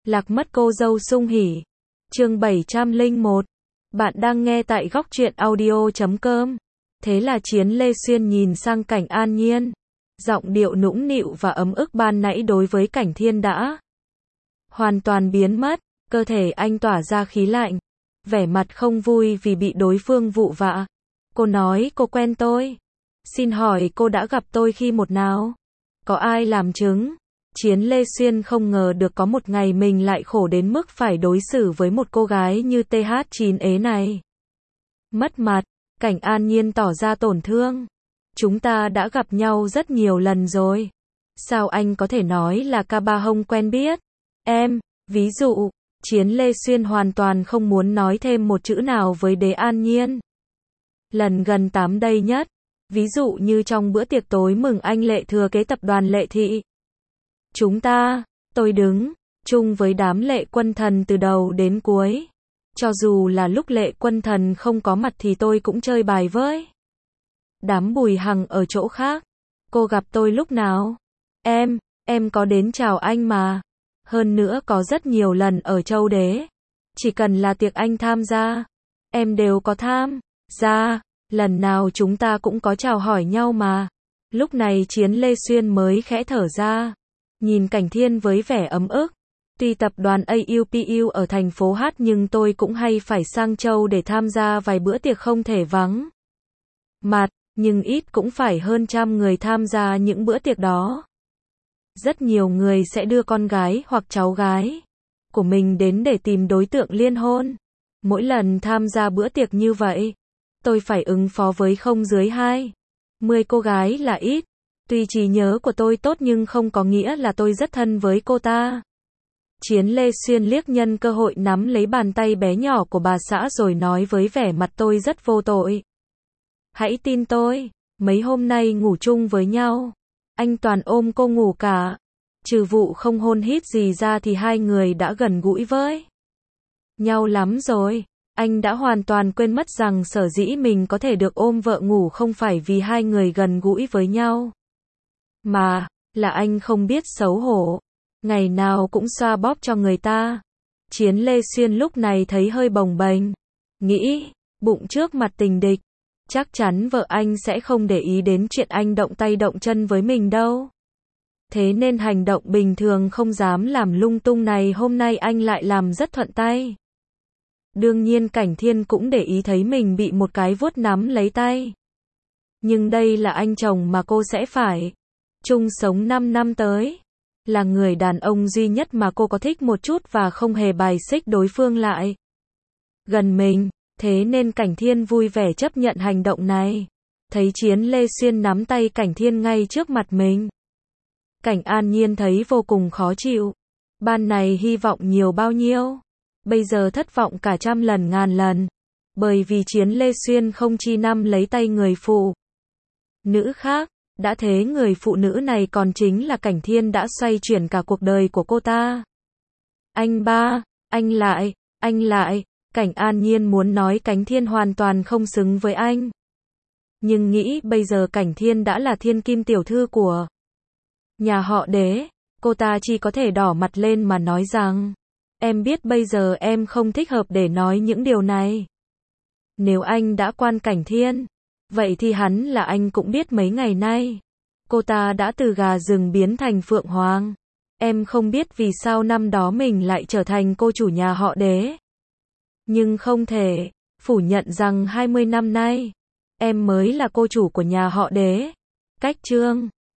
Lạc mất cô dâu sung hỉ. Chương 701. Bạn đang nghe tại góc truyện audio.com. Thế là Chiến Lê Xuyên nhìn sang Cảnh An Nhiên. Giọng điệu nũng nịu và ấm ức ban nãy đối với Cảnh Thiên đã hoàn toàn biến mất, cơ thể anh tỏa ra khí lạnh. Vẻ mặt không vui vì bị đối phương vụ vạ. Cô nói cô quen tôi. Xin hỏi cô đã gặp tôi khi nào? Có ai làm chứng? Chiến Lê Xuyên không ngờ được có một ngày mình lại khổ đến mức phải đối xử với một cô gái như TH9 ế này. Mất mặt, Cảnh An Nhiên tỏ ra tổn thương. Chúng ta đã gặp nhau rất nhiều lần rồi. Sao anh có thể nói là Ca Ba Hông quen biết? Em, ví dụ, Chiến Lê Xuyên hoàn toàn không muốn nói thêm một chữ nào với Đế An Nhiên. Lần gần 8 đây nhất, ví dụ như trong bữa tiệc tối mừng anh Lệ thừa kế tập đoàn Lệ Thị. Tôi đứng chung với đám Lệ Quân Thần từ đầu đến cuối. Cho dù là lúc Lệ Quân Thần không có mặt thì tôi cũng chơi bài với đám Bùi Hằng ở chỗ khác. Cô gặp tôi lúc nào? Em có đến chào anh mà. Hơn nữa có rất nhiều lần ở Châu Đế. Chỉ cần là tiệc anh tham gia, em đều có tham gia. Lần nào chúng ta cũng có chào hỏi nhau mà. Lúc này Chiến Lê Xuyên mới khẽ thở ra. Nhìn Cảnh Thiên với vẻ ấm ức. Tuy tập đoàn AUPU ở thành phố H nhưng tôi cũng hay phải sang Châu để tham gia vài bữa tiệc không thể vắng mặt, nhưng ít cũng phải hơn 100 người tham gia những bữa tiệc đó. Rất nhiều người sẽ đưa con gái hoặc cháu gái của mình đến để tìm đối tượng liên hôn. Mỗi lần tham gia bữa tiệc như vậy, tôi phải ứng phó với không dưới 20 cô gái là ít. Tuy trí nhớ của tôi tốt nhưng không có nghĩa là tôi rất thân với cô ta. Chiến Lê Xuyên liếc nhân cơ hội nắm lấy bàn tay bé nhỏ của bà xã rồi nói với vẻ mặt tôi rất vô tội. Hãy tin tôi, mấy hôm nay ngủ chung với nhau, anh toàn ôm cô ngủ cả. Trừ vụ không hôn hít gì ra thì hai người đã gần gũi với nhau lắm rồi. Anh đã hoàn toàn quên mất rằng sở dĩ mình có thể được ôm vợ ngủ không phải vì hai người gần gũi với nhau, mà là anh không biết xấu hổ. Ngày nào cũng xoa bóp cho người ta. Chiến Lê Xuyên lúc này thấy hơi bồng bềnh. Nghĩ, bụng trước mặt tình địch. Chắc chắn vợ anh sẽ không để ý đến chuyện anh động tay động chân với mình đâu. Thế nên hành động bình thường không dám làm lung tung này hôm nay anh lại làm rất thuận tay. Đương nhiên Cảnh Thiên cũng để ý thấy mình bị một cái vuốt nắm lấy tay. Nhưng đây là anh chồng mà cô sẽ phải chung sống 5 năm tới. Là người đàn ông duy nhất mà cô có thích một chút và không hề bài xích đối phương lại gần mình. Thế nên Cảnh Thiên vui vẻ chấp nhận hành động này. Thấy Chiến Lê Xuyên nắm tay Cảnh Thiên ngay trước mặt mình, Cảnh An Nhiên thấy vô cùng khó chịu. Ban này hy vọng nhiều bao nhiêu, bây giờ thất vọng cả 100 lần ngàn lần. Bởi vì Chiến Lê Xuyên không chi năm lấy tay người phụ nữ khác. Đã thế người phụ nữ này còn chính là Cảnh Thiên đã xoay chuyển cả cuộc đời của cô ta. Anh lại. Cảnh An Nhiên muốn nói Cảnh Thiên hoàn toàn không xứng với anh. Nhưng nghĩ bây giờ Cảnh Thiên đã là thiên kim tiểu thư của nhà họ Đế. Cô ta chỉ có thể đỏ mặt lên mà nói rằng, em biết bây giờ em không thích hợp để nói những điều này. Nếu anh đã quan Cảnh Thiên, vậy thì hắn là anh cũng biết mấy ngày nay. Cô ta đã từ gà rừng biến thành phượng hoàng. Em không biết vì sao năm đó mình lại trở thành cô chủ nhà họ Đế. Nhưng không thể phủ nhận rằng 20 năm nay, em mới là cô chủ của nhà họ Đế. Cách chương